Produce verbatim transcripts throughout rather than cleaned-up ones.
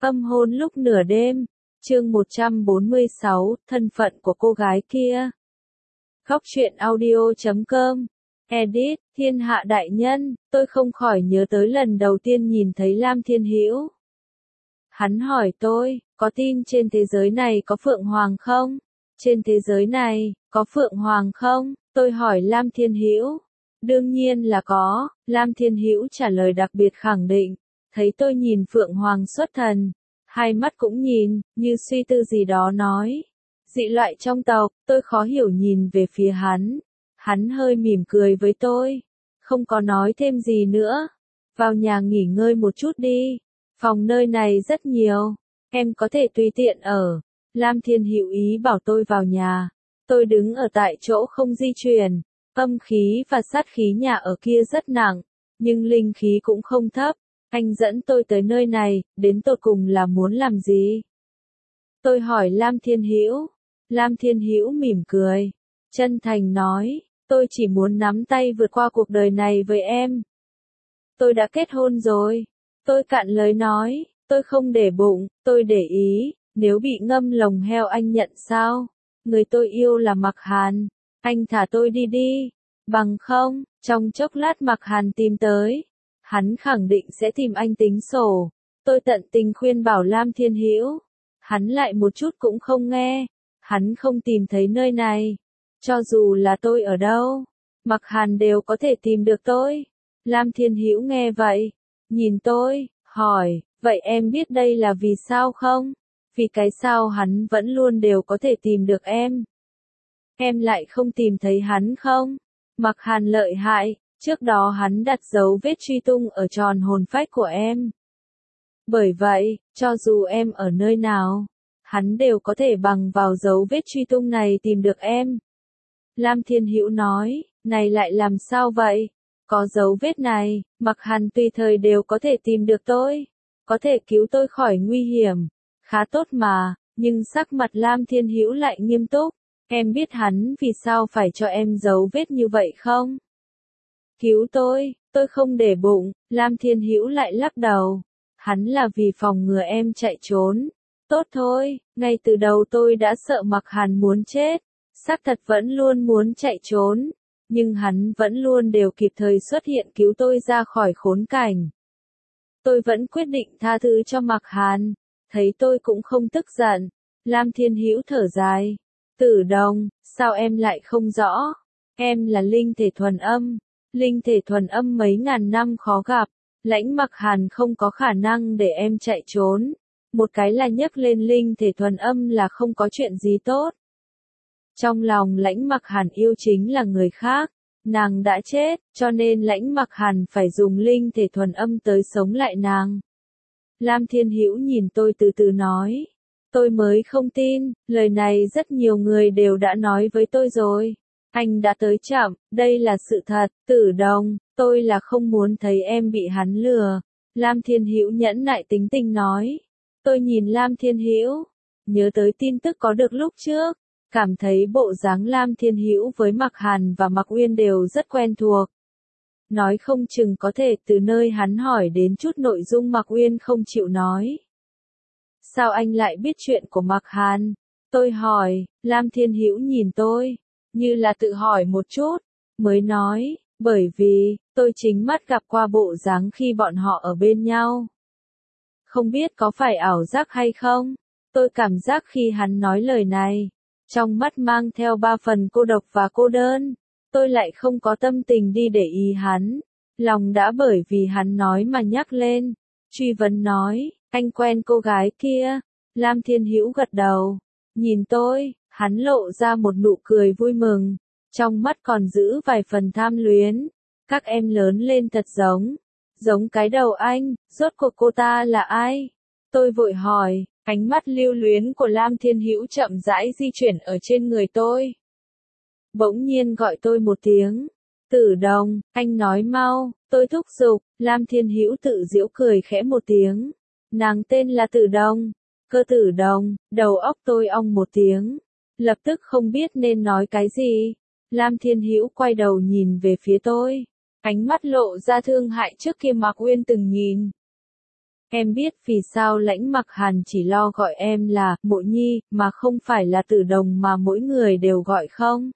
Âm hôn lúc nửa đêm, chương một trăm bốn mươi sáu, thân phận của cô gái kia. Khóc chuyện audio chấm com. Edit, thiên hạ đại nhân, tôi không khỏi nhớ tới lần đầu tiên nhìn thấy Lam Thiên Hữu. Hắn hỏi tôi, có tin trên thế giới này có Phượng Hoàng không? Trên thế giới này, có Phượng Hoàng không? Tôi hỏi Lam Thiên Hữu. Đương nhiên là có, Lam Thiên Hữu trả lời đặc biệt khẳng định. Thấy tôi nhìn Phượng Hoàng xuất thần, hai mắt cũng nhìn, như suy tư gì đó nói. Dị loại trong tộc, tôi khó hiểu nhìn về phía hắn. Hắn hơi mỉm cười với tôi, không có nói thêm gì nữa. Vào nhà nghỉ ngơi một chút đi, phòng nơi này rất nhiều, em có thể tùy tiện ở. Lam Thiên Hữu ý bảo tôi vào nhà. Tôi đứng ở tại chỗ không di chuyển. Âm khí và sát khí nhà ở kia rất nặng, nhưng linh khí cũng không thấp. Anh dẫn tôi tới nơi này, đến tột cùng là muốn làm gì? Tôi hỏi Lam Thiên Hữu. Lam Thiên Hữu mỉm cười, chân thành nói, tôi chỉ muốn nắm tay vượt qua cuộc đời này với em. Tôi đã kết hôn rồi. Tôi cạn lời nói, tôi không để bụng, tôi để ý, nếu bị ngâm lồng heo anh nhận sao? Người tôi yêu là Mặc Hàn, anh thả tôi đi đi, bằng không, trong chốc lát Mặc Hàn tìm tới. Hắn khẳng định sẽ tìm anh tính sổ. Tôi tận tình khuyên bảo Lam Thiên Hữu. Hắn lại một chút cũng không nghe. Hắn không tìm thấy nơi này. Cho dù là tôi ở đâu, Mặc Hàn đều có thể tìm được tôi. Lam Thiên Hữu nghe vậy, nhìn tôi, hỏi, vậy em biết đây là vì sao không? Vì cái sao hắn vẫn luôn đều có thể tìm được em. Em lại không tìm thấy hắn không? Mặc Hàn lợi hại. Trước đó hắn đặt dấu vết truy tung ở tròn hồn phách của em. Bởi vậy, cho dù em ở nơi nào, hắn đều có thể bằng vào dấu vết truy tung này tìm được em. Lam Thiên Hữu nói, này lại làm sao vậy? Có dấu vết này, Mặc Hàn tùy thời đều có thể tìm được tôi. Có thể cứu tôi khỏi nguy hiểm. Khá tốt mà, nhưng sắc mặt Lam Thiên Hữu lại nghiêm túc. Em biết hắn vì sao phải cho em dấu vết như vậy không? Cứu tôi, tôi không để bụng. Lam Thiên Hữu lại lắc đầu. Hắn là vì phòng ngừa em chạy trốn. Tốt thôi, ngay từ đầu tôi đã sợ Mặc Hàn muốn chết. Xác thật vẫn luôn muốn chạy trốn. Nhưng hắn vẫn luôn đều kịp thời xuất hiện cứu tôi ra khỏi khốn cảnh. Tôi vẫn quyết định tha thứ cho Mặc Hàn. Thấy tôi cũng không tức giận. Lam Thiên Hữu thở dài. Tử Đồng, sao em lại không rõ? Em là linh thể thuần âm. Linh thể thuần âm mấy ngàn năm khó gặp, Lãnh Mặc Hàn không có khả năng để em chạy trốn. Một cái là nhấc lên linh thể thuần âm là không có chuyện gì tốt. Trong lòng Lãnh Mặc Hàn yêu chính là người khác, nàng đã chết, cho nên Lãnh Mặc Hàn phải dùng linh thể thuần âm tới sống lại nàng. Lam Thiên Hữu nhìn tôi từ từ nói, tôi mới không tin, lời này rất nhiều người đều đã nói với tôi rồi. Anh đã tới chậm, đây là sự thật. Tử Đồng, tôi là không muốn thấy em bị hắn lừa. Lam Thiên Hữu nhẫn nại tính tình nói. Tôi nhìn Lam Thiên Hữu, nhớ tới tin tức có được lúc trước, cảm thấy bộ dáng Lam Thiên Hữu với Mặc Hàn và Mặc Uyên đều rất quen thuộc. Nói không chừng có thể từ nơi hắn hỏi đến chút nội dung Mặc Uyên không chịu nói. Sao anh lại biết chuyện của Mặc Hàn? Tôi hỏi. Lam Thiên Hữu nhìn tôi, như là tự hỏi một chút, mới nói, bởi vì, tôi chính mắt gặp qua bộ dáng khi bọn họ ở bên nhau. Không biết có phải ảo giác hay không? Tôi cảm giác khi hắn nói lời này, trong mắt mang theo ba phần cô độc và cô đơn. Tôi lại không có tâm tình đi để ý hắn. Lòng đã bởi vì hắn nói mà nhắc lên. Truy vấn nói, anh quen cô gái kia. Lam Thiên Hữu gật đầu, nhìn tôi. Hắn lộ ra một nụ cười vui mừng, trong mắt còn giữ vài phần tham luyến. Các em lớn lên thật giống, giống cái đầu anh, rốt cuộc cô ta là ai? Tôi vội hỏi, ánh mắt lưu luyến của Lam Thiên Hữu chậm rãi di chuyển ở trên người tôi. Bỗng nhiên gọi tôi một tiếng, Tử Đồng, anh nói mau, tôi thúc giục. Lam Thiên Hữu tự giễu cười khẽ một tiếng, nàng tên là Tử Đồng. Cơ Tử Đồng, đầu óc tôi ong một tiếng. Lập tức không biết nên nói cái gì. Lam Thiên Hữu quay đầu nhìn về phía tôi. Ánh mắt lộ ra thương hại trước kia Mạc Uyên từng nhìn. Em biết vì sao Lãnh Mặc Hàn chỉ lo gọi em là Mộ Nhi, mà không phải là Tử Đồng mà mỗi người đều gọi không?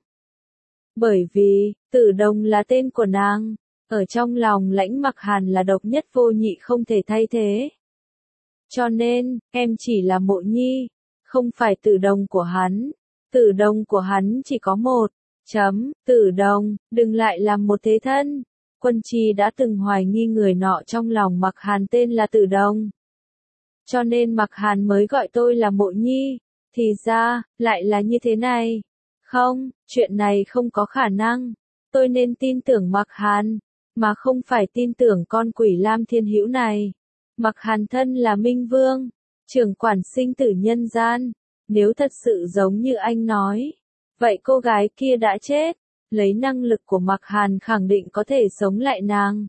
Bởi vì, Tử Đồng là tên của nàng, ở trong lòng Lãnh Mặc Hàn là độc nhất vô nhị không thể thay thế. Cho nên, em chỉ là Mộ Nhi, không phải Tử Đồng của hắn. Tử Đồng của hắn chỉ có một. Chấm, Tử Đồng, đừng lại làm một thế thân. Quân Chi đã từng hoài nghi người nọ trong lòng Mặc Hàn tên là Tử Đồng. Cho nên Mặc Hàn mới gọi tôi là Mộ Nhi. Thì ra, lại là như thế này. Không, chuyện này không có khả năng. Tôi nên tin tưởng Mặc Hàn, mà không phải tin tưởng con quỷ Lam Thiên Hữu này. Mặc Hàn thân là Minh Vương, trưởng quản sinh tử nhân gian. Nếu thật sự giống như anh nói, vậy cô gái kia đã chết. Lấy năng lực của Mặc Hàn khẳng định có thể sống lại nàng.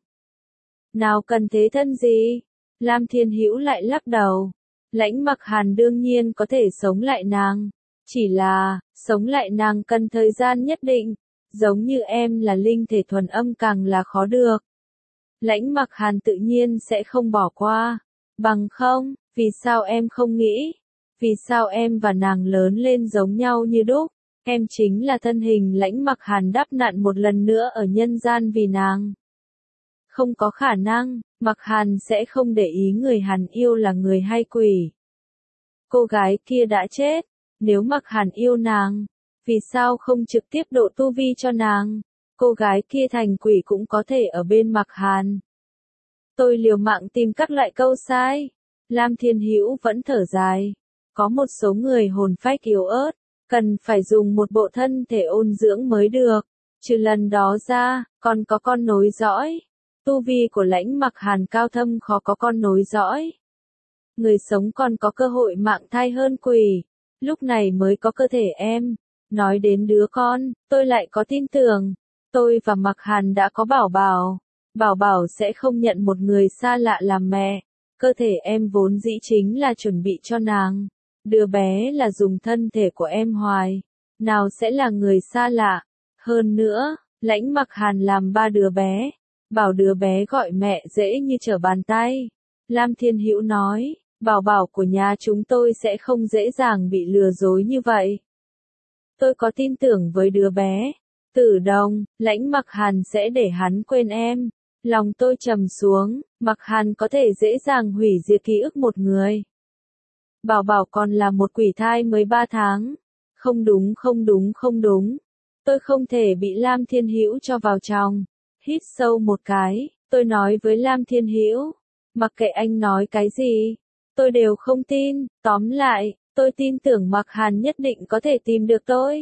Nào cần thế thân gì? Lam Thiên Hữu lại lắc đầu. Lãnh Mặc Hàn đương nhiên có thể sống lại nàng. Chỉ là, sống lại nàng cần thời gian nhất định. Giống như em là linh thể thuần âm càng là khó được. Lãnh Mặc Hàn tự nhiên sẽ không bỏ qua. Bằng không, vì sao em không nghĩ? Vì sao em và nàng lớn lên giống nhau như đúc? Em chính là thân hình Lãnh Mặc Hàn đắp nặn một lần nữa ở nhân gian vì nàng. Không có khả năng, Mặc Hàn sẽ không để ý người hắn yêu là người hay quỷ. Cô gái kia đã chết, nếu Mặc Hàn yêu nàng, vì sao không trực tiếp độ tu vi cho nàng? Cô gái kia thành quỷ cũng có thể ở bên Mặc Hàn. Tôi liều mạng tìm các loại câu sai. Lam Thiên Hữu vẫn thở dài. Có một số người hồn phách yếu ớt, cần phải dùng một bộ thân thể ôn dưỡng mới được. Trừ lần đó ra, còn có con nối dõi. Tu vi của Lãnh Mặc Hàn cao thâm khó có con nối dõi. Người sống còn có cơ hội mạng thai hơn quỷ. Lúc này mới có cơ thể em. Nói đến đứa con, tôi lại có tin tưởng. Tôi và Mặc Hàn đã có Bảo Bảo. Bảo Bảo sẽ không nhận một người xa lạ làm mẹ. Cơ thể em vốn dĩ chính là chuẩn bị cho nàng. Đứa bé là dùng thân thể của em hoài. Nào sẽ là người xa lạ. Hơn nữa, Lãnh Mặc Hàn làm ba đứa bé. Bảo đứa bé gọi mẹ dễ như trở bàn tay. Lam Thiên Hữu nói, Bảo Bảo của nhà chúng tôi sẽ không dễ dàng bị lừa dối như vậy. Tôi có tin tưởng với đứa bé. Tử Đồng, Lãnh Mặc Hàn sẽ để hắn quên em. Lòng tôi trầm xuống, Mặc Hàn có thể dễ dàng hủy diệt ký ức một người. Bảo Bảo còn là một quỷ thai mới ba tháng. Không đúng không đúng không đúng. Tôi không thể bị Lam Thiên Hữu cho vào trong. Hít sâu một cái, tôi nói với Lam Thiên Hữu. Mặc kệ anh nói cái gì, tôi đều không tin. Tóm lại, tôi tin tưởng Mặc Hàn nhất định có thể tìm được tôi.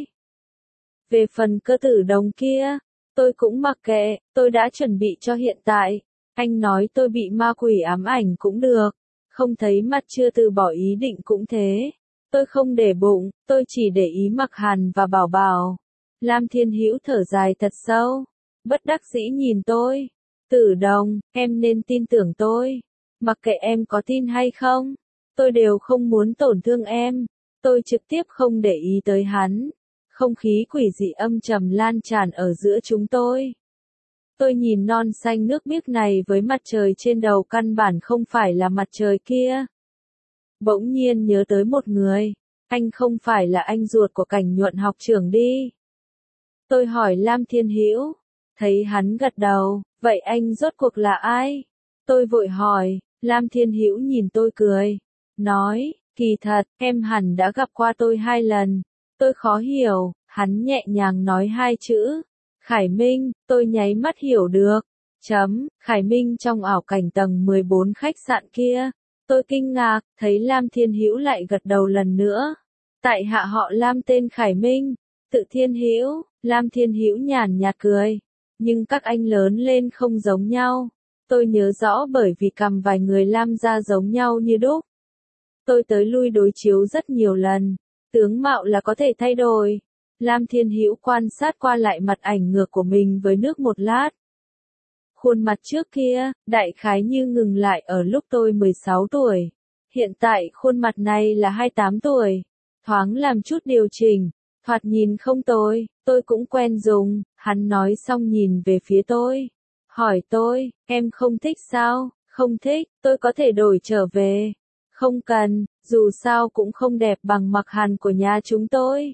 Về phần cơ Tử Đồng kia, tôi cũng mặc kệ, tôi đã chuẩn bị cho hiện tại. Anh nói tôi bị ma quỷ ám ảnh cũng được. Không thấy mặt chưa từ bỏ ý định cũng thế. Tôi không để bụng, tôi chỉ để ý Mặc Hàn và Bảo Bảo. Lam Thiên Hữu thở dài thật sâu. Bất đắc dĩ nhìn tôi. Tử Đồng, em nên tin tưởng tôi. Mặc kệ em có tin hay không, tôi đều không muốn tổn thương em. Tôi trực tiếp không để ý tới hắn. Không khí quỷ dị âm trầm lan tràn ở giữa chúng tôi. Tôi nhìn non xanh nước biếc này với mặt trời trên đầu căn bản không phải là mặt trời kia. Bỗng nhiên nhớ tới một người. Anh không phải là anh ruột của Cảnh Nhuận học trưởng đi. Tôi hỏi Lam Thiên Hữu. Thấy hắn gật đầu, vậy anh rốt cuộc là ai? Tôi vội hỏi, Lam Thiên Hữu nhìn tôi cười. Nói, kỳ thật, em hẳn đã gặp qua tôi hai lần. Tôi khó hiểu, hắn nhẹ nhàng nói hai chữ. Khải Minh, tôi nháy mắt hiểu được. Chấm, Khải Minh trong ảo cảnh tầng mười bốn khách sạn kia. Tôi kinh ngạc, thấy Lam Thiên Hữu lại gật đầu lần nữa. Tại hạ họ Lam tên Khải Minh. Tự Thiên Hữu, Lam Thiên Hữu nhàn nhạt cười. Nhưng các anh lớn lên không giống nhau. Tôi nhớ rõ bởi vì cầm vài người Lam gia giống nhau như đúc. Tôi tới lui đối chiếu rất nhiều lần. Tướng mạo là có thể thay đổi. Lam Thiên Hữu quan sát qua lại mặt ảnh ngược của mình với nước một lát. Khuôn mặt trước kia, đại khái như ngừng lại ở lúc tôi mười sáu tuổi. Hiện tại khuôn mặt này là hai mươi tám tuổi. Thoáng làm chút điều chỉnh. Thoạt nhìn không tồi, tôi cũng quen dùng. Hắn nói xong nhìn về phía tôi. Hỏi tôi, em không thích sao? Không thích, tôi có thể đổi trở về. Không cần, dù sao cũng không đẹp bằng mặc hàn của nhà chúng tôi.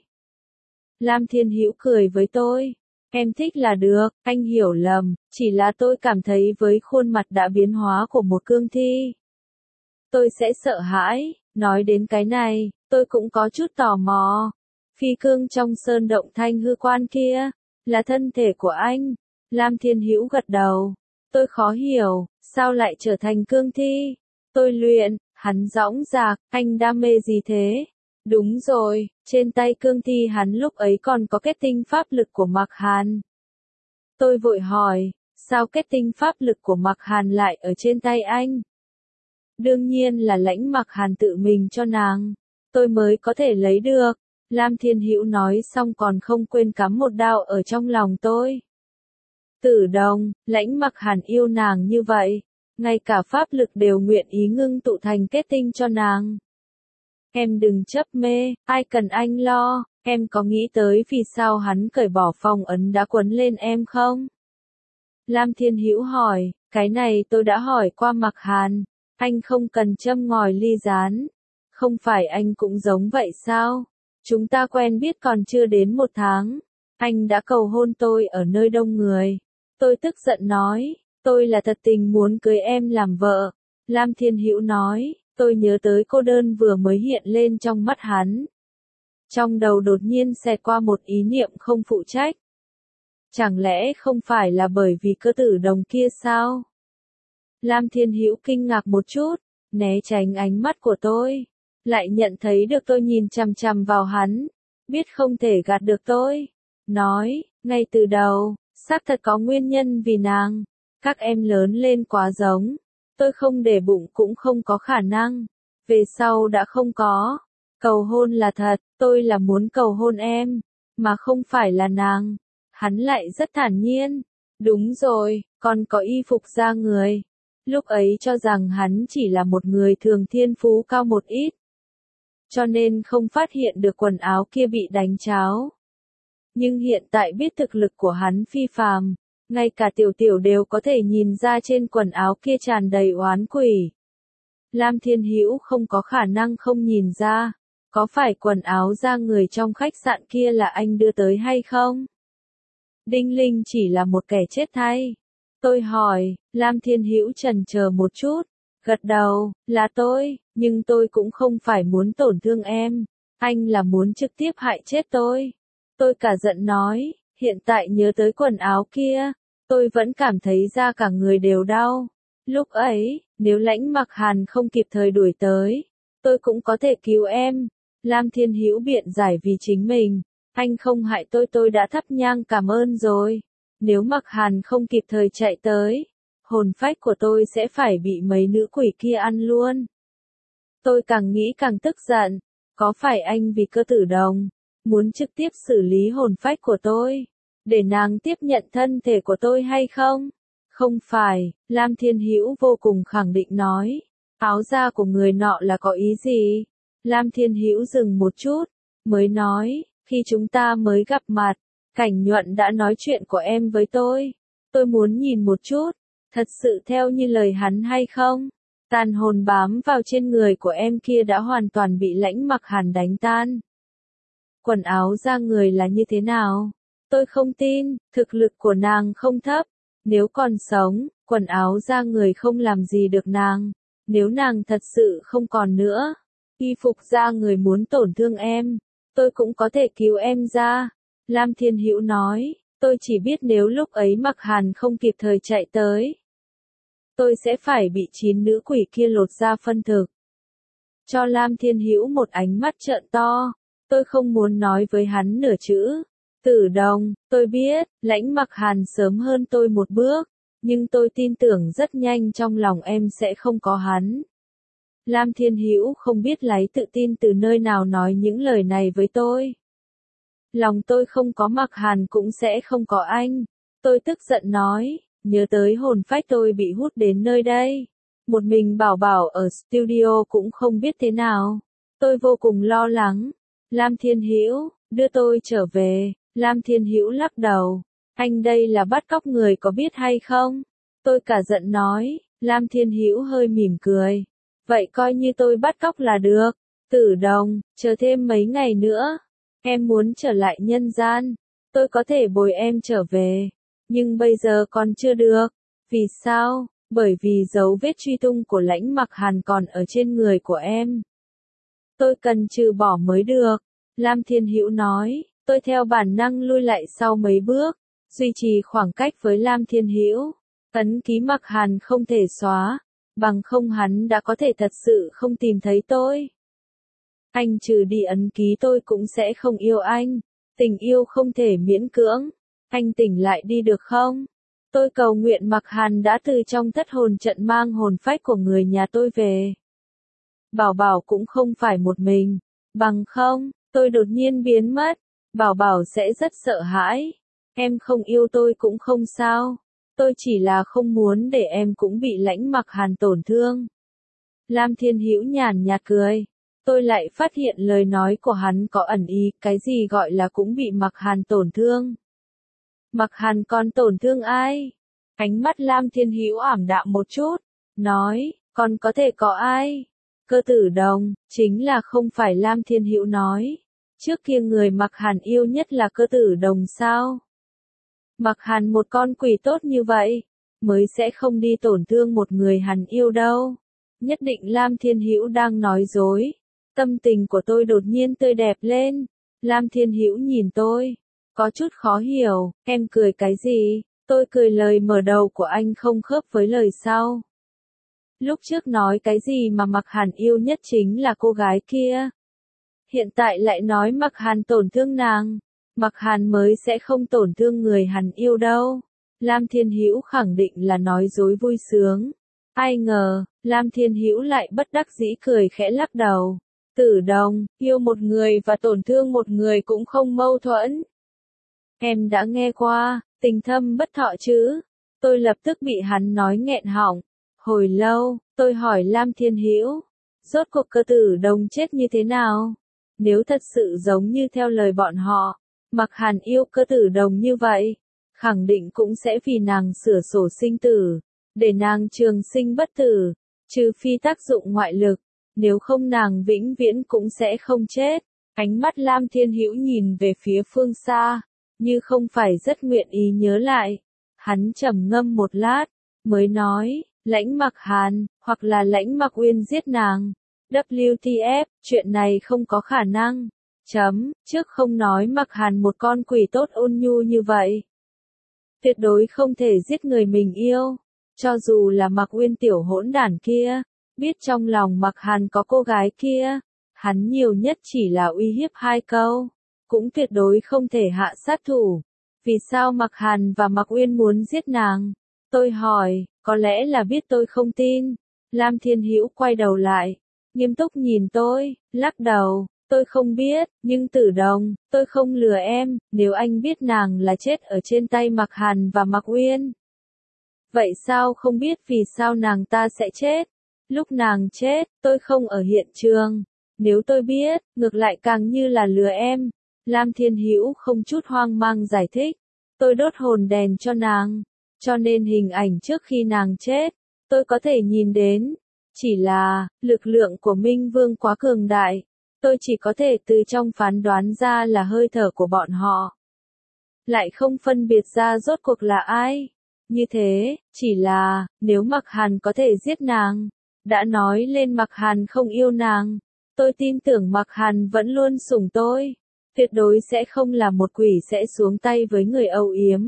Lam Thiên Hữu cười với tôi. Em thích là được, anh hiểu lầm, chỉ là tôi cảm thấy với khuôn mặt đã biến hóa của một cương thi. Tôi sẽ sợ hãi, nói đến cái này, tôi cũng có chút tò mò. Phi cương trong sơn động thanh hư quan kia, là thân thể của anh. Lam Thiên Hữu gật đầu. Tôi khó hiểu, sao lại trở thành cương thi? Tôi luyện, hắn dõng dạc, anh đam mê gì thế? Đúng rồi, trên tay cương thi hắn lúc ấy còn có kết tinh pháp lực của Mạc Hàn. Tôi vội hỏi, sao kết tinh pháp lực của Mạc Hàn lại ở trên tay anh? Đương nhiên là lãnh Mạc Hàn tự mình cho nàng, tôi mới có thể lấy được. Lam Thiên Hữu nói xong còn không quên cắm một đao ở trong lòng tôi. Tử Đồng, lãnh Mạc Hàn yêu nàng như vậy, ngay cả pháp lực đều nguyện ý ngưng tụ thành kết tinh cho nàng. Em đừng chấp mê, ai cần anh lo, em có nghĩ tới vì sao hắn cởi bỏ phong ấn đã quấn lên em không? Lam Thiên Hữu hỏi, cái này tôi đã hỏi qua Mạc Hàn, anh không cần châm ngòi ly rán. Không phải anh cũng giống vậy sao? Chúng ta quen biết còn chưa đến một tháng, anh đã cầu hôn tôi ở nơi đông người. Tôi tức giận nói, tôi là thật tình muốn cưới em làm vợ. Lam Thiên Hữu nói, tôi nhớ tới cô đơn vừa mới hiện lên trong mắt hắn. Trong đầu đột nhiên xẹt qua một ý niệm không phụ trách. Chẳng lẽ không phải là bởi vì cơ tử đồng kia sao? Lam Thiên Hữu kinh ngạc một chút, né tránh ánh mắt của tôi. Lại nhận thấy được tôi nhìn chằm chằm vào hắn. Biết không thể gạt được tôi. Nói, ngay từ đầu, xác thật có nguyên nhân vì nàng. Các em lớn lên quá giống. Tôi không để bụng cũng không có khả năng. Về sau đã không có. Cầu hôn là thật, tôi là muốn cầu hôn em, mà không phải là nàng. Hắn lại rất thản nhiên. Đúng rồi, còn có y phục da người. Lúc ấy cho rằng hắn chỉ là một người thường thiên phú cao một ít. Cho nên không phát hiện được quần áo kia bị đánh tráo. Nhưng hiện tại biết thực lực của hắn phi phàm. Ngay cả tiểu tiểu đều có thể nhìn ra trên quần áo kia tràn đầy oán quỷ. Lam Thiên Hữu không có khả năng không nhìn ra. Có phải quần áo da người trong khách sạn kia là anh đưa tới hay không? Đinh Linh chỉ là một kẻ chết thay. Tôi hỏi, Lam Thiên Hữu chần chờ một chút. Gật đầu, là tôi, nhưng tôi cũng không phải muốn tổn thương em. Anh là muốn trực tiếp hại chết tôi. Tôi cả giận nói, hiện tại nhớ tới quần áo kia, tôi vẫn cảm thấy da cả người đều đau. Lúc ấy, nếu lãnh Mạc Hàn không kịp thời đuổi tới, tôi cũng có thể cứu em. Lam Thiên Hữu biện giải vì chính mình. Anh không hại tôi tôi đã thắp nhang cảm ơn rồi. Nếu Mạc Hàn không kịp thời chạy tới, hồn phách của tôi sẽ phải bị mấy nữ quỷ kia ăn luôn. Tôi càng nghĩ càng tức giận. Có phải anh vì cơ tử đồng, muốn trực tiếp xử lý hồn phách của tôi, để nàng tiếp nhận thân thể của tôi hay không? Không phải, Lam Thiên Hữu vô cùng khẳng định nói. Áo da của người nọ là có ý gì? Lam Thiên Hữu dừng một chút, mới nói, khi chúng ta mới gặp mặt, Cảnh Nhuận đã nói chuyện của em với tôi. Tôi muốn nhìn một chút, thật sự theo như lời hắn hay không? Tàn hồn bám vào trên người của em kia đã hoàn toàn bị lãnh Mạc Hàn đánh tan. Quần áo da người là như thế nào? Tôi không tin, thực lực của nàng không thấp. Nếu còn sống, quần áo da người không làm gì được nàng. Nếu nàng thật sự không còn nữa, y phục da người muốn tổn thương em, tôi cũng có thể cứu em ra. Lam Thiên Hữu nói, tôi chỉ biết nếu lúc ấy Mạc Hàn không kịp thời chạy tới, tôi sẽ phải bị chín nữ quỷ kia lột ra phân thực. Cho Lam Thiên Hữu một ánh mắt trợn to, tôi không muốn nói với hắn nửa chữ. Tử Đồng, tôi biết, lãnh Mạc Hàn sớm hơn tôi một bước, nhưng tôi tin tưởng rất nhanh trong lòng em sẽ không có hắn. Lam Thiên Hữu không biết lấy tự tin từ nơi nào nói những lời này với tôi. Lòng tôi không có Mạc Hàn cũng sẽ không có anh. Tôi tức giận nói, nhớ tới hồn phách tôi bị hút đến nơi đây. Một mình Bảo Bảo ở studio cũng không biết thế nào. Tôi vô cùng lo lắng. Lam Thiên Hữu, đưa tôi trở về. Lam Thiên Hữu lắc đầu. Anh đây là bắt cóc người có biết hay không? Tôi cả giận nói, Lam Thiên Hữu hơi mỉm cười. Vậy coi như tôi bắt cóc là được. Tử Đồng, chờ thêm mấy ngày nữa. Em muốn trở lại nhân gian. Tôi có thể bồi em trở về. Nhưng bây giờ còn chưa được. Vì sao? Bởi vì dấu vết truy tung của Lãnh Mặc Hàn còn ở trên người của em. Tôi cần trừ bỏ mới được. Lam Thiên Hữu nói. Tôi theo bản năng lui lại sau mấy bước. Duy trì khoảng cách với Lam Thiên Hữu. Ấn ký Mặc Hàn không thể xóa. Bằng không hắn đã có thể thật sự không tìm thấy tôi. Anh trừ đi ấn ký tôi cũng sẽ không yêu anh. Tình yêu không thể miễn cưỡng. Anh tỉnh lại đi được không? Tôi cầu nguyện Mặc Hàn đã từ trong thất hồn trận mang hồn phách của người nhà tôi về. Bảo Bảo cũng không phải một mình. Bằng không, tôi đột nhiên biến mất. Bảo Bảo sẽ rất sợ hãi. Em không yêu tôi cũng không sao. Tôi chỉ là không muốn để em cũng bị Lãnh Mặc Hàn tổn thương. Lam Thiên Hữu nhàn nhạt cười. Tôi lại phát hiện lời nói của hắn có ẩn ý, cái gì gọi là cũng bị Mặc Hàn tổn thương. Mặc Hàn còn tổn thương ai? Ánh mắt Lam Thiên Hữu ảm đạm một chút, nói, còn có thể có ai? Cơ Tử Đồng, chính là không phải Lam Thiên Hữu nói. Trước kia người Mặc Hàn yêu nhất là Cơ Tử Đồng sao? Mặc Hàn một con quỷ tốt như vậy, mới sẽ không đi tổn thương một người hắn yêu đâu. Nhất định Lam Thiên Hữu đang nói dối. Tâm tình của tôi đột nhiên tươi đẹp lên. Lam Thiên Hữu nhìn tôi, có chút khó hiểu, em cười cái gì? Tôi cười lời mở đầu của anh không khớp với lời sau. Lúc trước nói cái gì mà Mặc Hàn yêu nhất chính là cô gái kia. Hiện tại lại nói Mặc Hàn tổn thương nàng. Mặc Hàn mới sẽ không tổn thương người hắn yêu đâu. Lam Thiên Hữu khẳng định là nói dối vui sướng. Ai ngờ, Lam Thiên Hữu lại bất đắc dĩ cười khẽ lắc đầu. Tử Đồng, yêu một người và tổn thương một người cũng không mâu thuẫn. Em đã nghe qua, tình thâm bất thọ chứ? Tôi lập tức bị hắn nói nghẹn họng. Hồi lâu, tôi hỏi Lam Thiên Hữu, rốt cuộc Cơ Tử Đồng chết như thế nào? Nếu thật sự giống như theo lời bọn họ, Mặc Hàn yêu Cơ Tử Đồng như vậy, khẳng định cũng sẽ vì nàng sửa sổ sinh tử, để nàng trường sinh bất tử, trừ phi tác dụng ngoại lực, nếu không nàng vĩnh viễn cũng sẽ không chết. Ánh mắt Lam Thiên Hữu nhìn về phía phương xa, như không phải rất nguyện ý nhớ lại. Hắn trầm ngâm một lát, mới nói, Lãnh Mặc Hàn, hoặc là Lãnh Mặc Uyên giết nàng. W T F, chuyện này không có khả năng. Chấm, trước không nói Mặc Hàn một con quỷ tốt ôn nhu như vậy. Tuyệt đối không thể giết người mình yêu. Cho dù là Mặc Uyên tiểu hỗn đản kia, biết trong lòng Mặc Hàn có cô gái kia, hắn nhiều nhất chỉ là uy hiếp hai câu, cũng tuyệt đối không thể hạ sát thủ. Vì sao Mặc Hàn và Mặc Uyên muốn giết nàng? Tôi hỏi, có lẽ là biết tôi không tin. Lam Thiên Hữu quay đầu lại, nghiêm túc nhìn tôi, lắc đầu, tôi không biết, nhưng Tử Đồng, tôi không lừa em, nếu anh biết nàng là chết ở trên tay Mặc Hàn và Mặc Uyên. Vậy sao không biết vì sao nàng ta sẽ chết? Lúc nàng chết, tôi không ở hiện trường. Nếu tôi biết, ngược lại càng như là lừa em. Lam Thiên Hữu không chút hoang mang giải thích. Tôi đốt hồn đèn cho nàng, cho nên hình ảnh trước khi nàng chết, tôi có thể nhìn đến. Chỉ là, lực lượng của Minh Vương quá cường đại. Tôi chỉ có thể từ trong phán đoán ra là hơi thở của bọn họ. Lại không phân biệt ra rốt cuộc là ai. Như thế, chỉ là, nếu Mặc Hàn có thể giết nàng, đã nói lên Mặc Hàn không yêu nàng, tôi tin tưởng Mặc Hàn vẫn luôn sủng tôi, tuyệt đối sẽ không là một quỷ sẽ xuống tay với người âu yếm.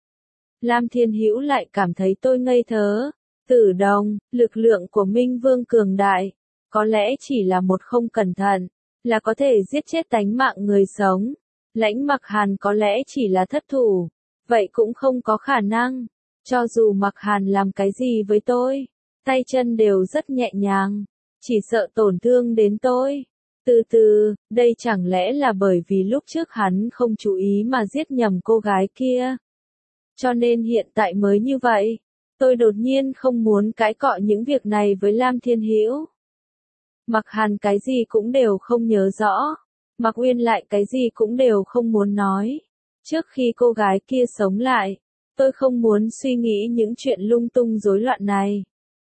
Lam Thiên Hữu lại cảm thấy tôi ngây thơ. Tử Đồng, lực lượng của Minh Vương cường đại, có lẽ chỉ là một không cẩn thận, là có thể giết chết tánh mạng người sống. Lãnh Mặc Hàn có lẽ chỉ là thất thủ, vậy cũng không có khả năng. Cho dù Mặc Hàn làm cái gì với tôi, tay chân đều rất nhẹ nhàng, chỉ sợ tổn thương đến tôi. Từ từ, đây chẳng lẽ là bởi vì lúc trước hắn không chú ý mà giết nhầm cô gái kia, cho nên hiện tại mới như vậy. Tôi đột nhiên không muốn cãi cọ những việc này với Lam Thiên Hữu. Mặc Hàn cái gì cũng đều không nhớ rõ, Mặc Uyên lại cái gì cũng đều không muốn nói. Trước khi cô gái kia sống lại, tôi không muốn suy nghĩ những chuyện lung tung rối loạn này.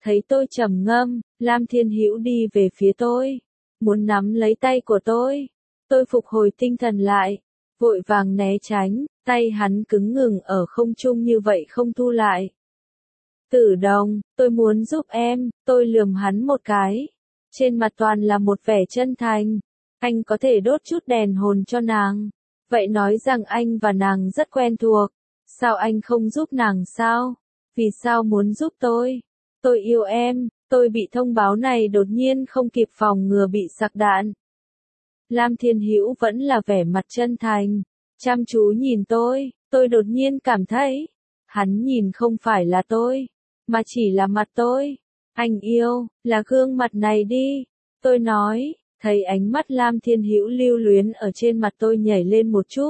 Thấy tôi trầm ngâm, Lam Thiên Hữu đi về phía tôi, muốn nắm lấy tay của tôi. Tôi phục hồi tinh thần lại, vội vàng né tránh, tay hắn cứng ngừng ở không trung như vậy không thu lại. Tử Đồng, tôi muốn giúp em, tôi lườm hắn một cái. Trên mặt toàn là một vẻ chân thành. Anh có thể đốt chút đèn hồn cho nàng. Vậy nói rằng anh và nàng rất quen thuộc. Sao anh không giúp nàng sao? Vì sao muốn giúp tôi? Tôi yêu em, tôi bị thông báo này đột nhiên không kịp phòng ngừa bị sặc đạn. Lam Thiên Hữu vẫn là vẻ mặt chân thành, chăm chú nhìn tôi, tôi đột nhiên cảm thấy, hắn nhìn không phải là tôi, mà chỉ là mặt tôi. Anh yêu, là gương mặt này đi, tôi nói, thấy ánh mắt Lam Thiên Hữu lưu luyến ở trên mặt tôi nhảy lên một chút.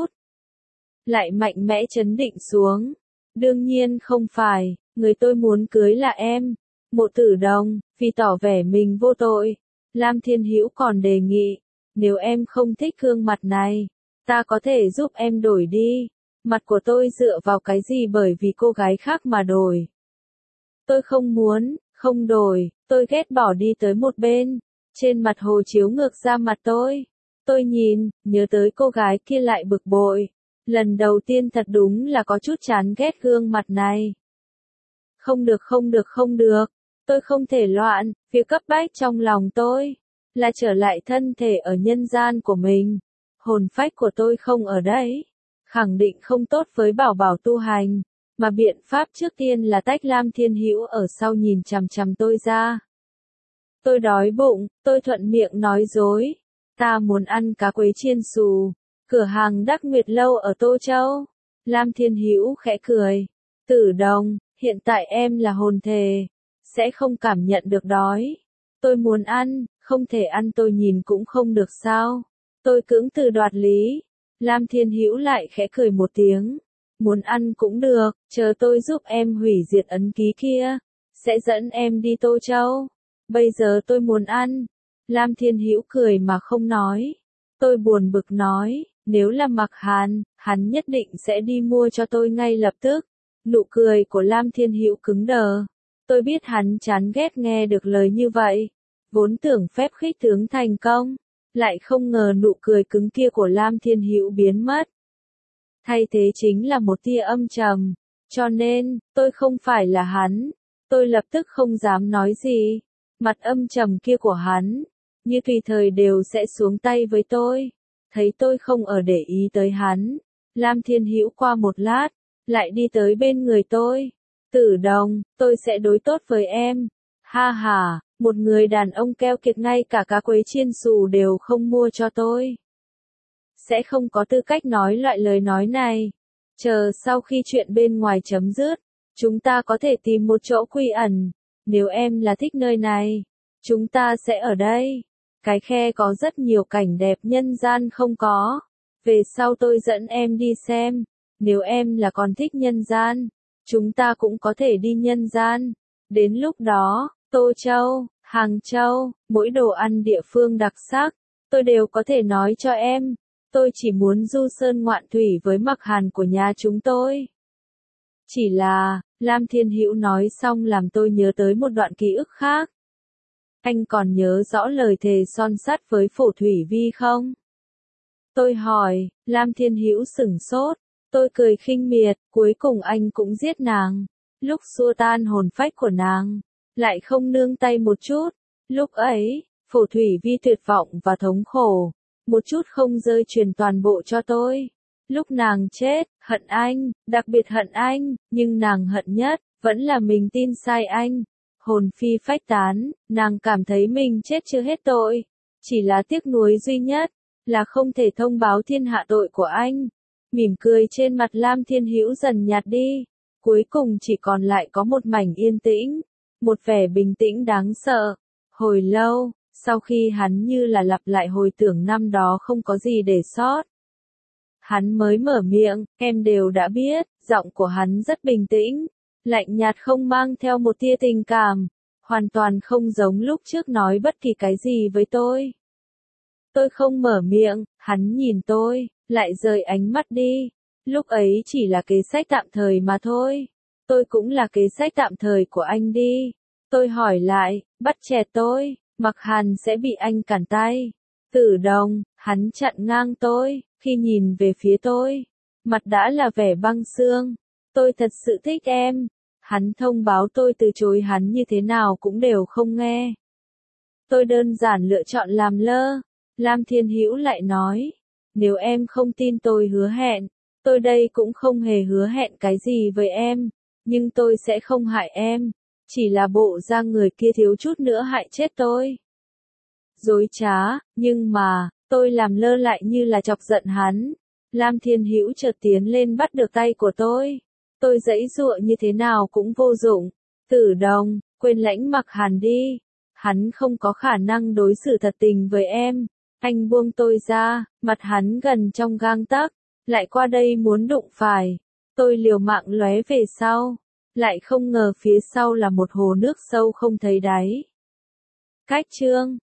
Lại mạnh mẽ chấn định xuống. Đương nhiên không phải, người tôi muốn cưới là em. Mộ Tử Đồng, vì tỏ vẻ mình vô tội, Lam Thiên Hữu còn đề nghị, nếu em không thích gương mặt này, ta có thể giúp em đổi đi. Mặt của tôi dựa vào cái gì bởi vì cô gái khác mà đổi. Tôi không muốn, không đổi, tôi ghét bỏ đi tới một bên. Trên mặt hồ chiếu ngược ra mặt tôi. Tôi nhìn, nhớ tới cô gái kia lại bực bội. Lần đầu tiên thật đúng là có chút chán ghét gương mặt này. Không được không được không được, tôi không thể loạn, việc cấp bách trong lòng tôi là trở lại thân thể ở nhân gian của mình. Hồn phách của tôi không ở đấy, khẳng định không tốt với bảo bảo tu hành, mà biện pháp trước tiên là tách Lam Thiên Hữu ở sau nhìn chằm chằm tôi ra. Tôi đói bụng, tôi thuận miệng nói dối, ta muốn ăn cá quế chiên xù, cửa hàng Đắc Nguyệt Lâu ở Tô Châu. Lam Thiên Hữu khẽ cười, Tử Đồng, hiện tại em là hồn thể, sẽ không cảm nhận được đói. Tôi muốn ăn, không thể ăn tôi nhìn cũng không được sao. Tôi cưỡng từ đoạt lý. Lam Thiên Hữu lại khẽ cười một tiếng. Muốn ăn cũng được, chờ tôi giúp em hủy diệt ấn ký kia, sẽ dẫn em đi Tô Châu. Bây giờ tôi muốn ăn. Lam Thiên Hữu cười mà không nói. Tôi buồn bực nói, nếu là Mặc Hàn, hắn nhất định sẽ đi mua cho tôi ngay lập tức. Nụ cười của Lam Thiên Hữu cứng đờ. Tôi biết hắn chán ghét nghe được lời như vậy. Vốn tưởng phép khích tướng thành công, lại không ngờ nụ cười cứng kia của Lam Thiên Hữu biến mất. Thay thế chính là một tia âm trầm. Cho nên, tôi không phải là hắn. Tôi lập tức không dám nói gì. Mặt âm trầm kia của hắn, như tùy thời đều sẽ xuống tay với tôi. Thấy tôi không ở để ý tới hắn, Lam Thiên Hữu qua một lát, lại đi tới bên người tôi. Tử Đồng, tôi sẽ đối tốt với em. Ha ha, một người đàn ông keo kiệt ngay cả cá quế chiên xù đều không mua cho tôi. Sẽ không có tư cách nói loại lời nói này. Chờ sau khi chuyện bên ngoài chấm dứt, chúng ta có thể tìm một chỗ quy ẩn. Nếu em là thích nơi này, chúng ta sẽ ở đây. Cái khe có rất nhiều cảnh đẹp nhân gian không có. Về sau tôi dẫn em đi xem. Nếu em là còn thích nhân gian, chúng ta cũng có thể đi nhân gian. Đến lúc đó, Tô Châu, Hàng Châu, mỗi đồ ăn địa phương đặc sắc, tôi đều có thể nói cho em. Tôi chỉ muốn du sơn ngoạn thủy với Mặc Hàn của nhà chúng tôi. Chỉ là, Lam Thiên Hữu nói xong làm tôi nhớ tới một đoạn ký ức khác. Anh còn nhớ rõ lời thề son sắt với Phổ Thủy Vi không? Tôi hỏi, Lam Thiên Hữu sửng sốt. Tôi cười khinh miệt, cuối cùng anh cũng giết nàng. Lúc xua tan hồn phách của nàng, lại không nương tay một chút. Lúc ấy, Phổ Thủy Vi tuyệt vọng và thống khổ, một chút không rơi truyền toàn bộ cho tôi. Lúc nàng chết, hận anh, đặc biệt hận anh, nhưng nàng hận nhất, vẫn là mình tin sai anh. Hồn phi phách tán, nàng cảm thấy mình chết chưa hết tội. Chỉ là tiếc nuối duy nhất, là không thể thông báo thiên hạ tội của anh. Mỉm cười trên mặt Lam Thiên Hữu dần nhạt đi. Cuối cùng chỉ còn lại có một mảnh yên tĩnh. Một vẻ bình tĩnh đáng sợ. Hồi lâu, sau khi hắn như là lặp lại hồi tưởng năm đó không có gì để sót. Hắn mới mở miệng, em đều đã biết, giọng của hắn rất bình tĩnh, lạnh nhạt không mang theo một tia tình cảm, hoàn toàn không giống lúc trước nói bất kỳ cái gì với tôi. Tôi không mở miệng, hắn nhìn tôi, lại rời ánh mắt đi. Lúc ấy chỉ là kế sách tạm thời mà thôi. Tôi cũng là kế sách tạm thời của anh đi. Tôi hỏi lại, bắt trẻ tôi, Mặc Hàn sẽ bị anh cản tay. Tử Đồng, hắn chặn ngang tôi, khi nhìn về phía tôi, mặt đã là vẻ băng xương. Tôi thật sự thích em. Hắn thông báo tôi từ chối hắn như thế nào cũng đều không nghe. Tôi đơn giản lựa chọn làm lơ. Lam Thiên Hữu lại nói, nếu em không tin tôi hứa hẹn, tôi đây cũng không hề hứa hẹn cái gì với em, nhưng tôi sẽ không hại em, chỉ là bộ da người kia thiếu chút nữa hại chết tôi. Dối trá, nhưng mà, tôi làm lơ lại như là chọc giận hắn. Lam Thiên Hữu chợt tiến lên bắt được tay của tôi. Tôi giãy giụa như thế nào cũng vô dụng. Tử Đồng, quên lãnh Mặc Hàn đi. Hắn không có khả năng đối xử thật tình với em. Anh buông tôi ra, mặt hắn gần trong gang tấc, lại qua đây muốn đụng phải. Tôi liều mạng lóe về sau, lại không ngờ phía sau là một hồ nước sâu không thấy đáy. Cách chương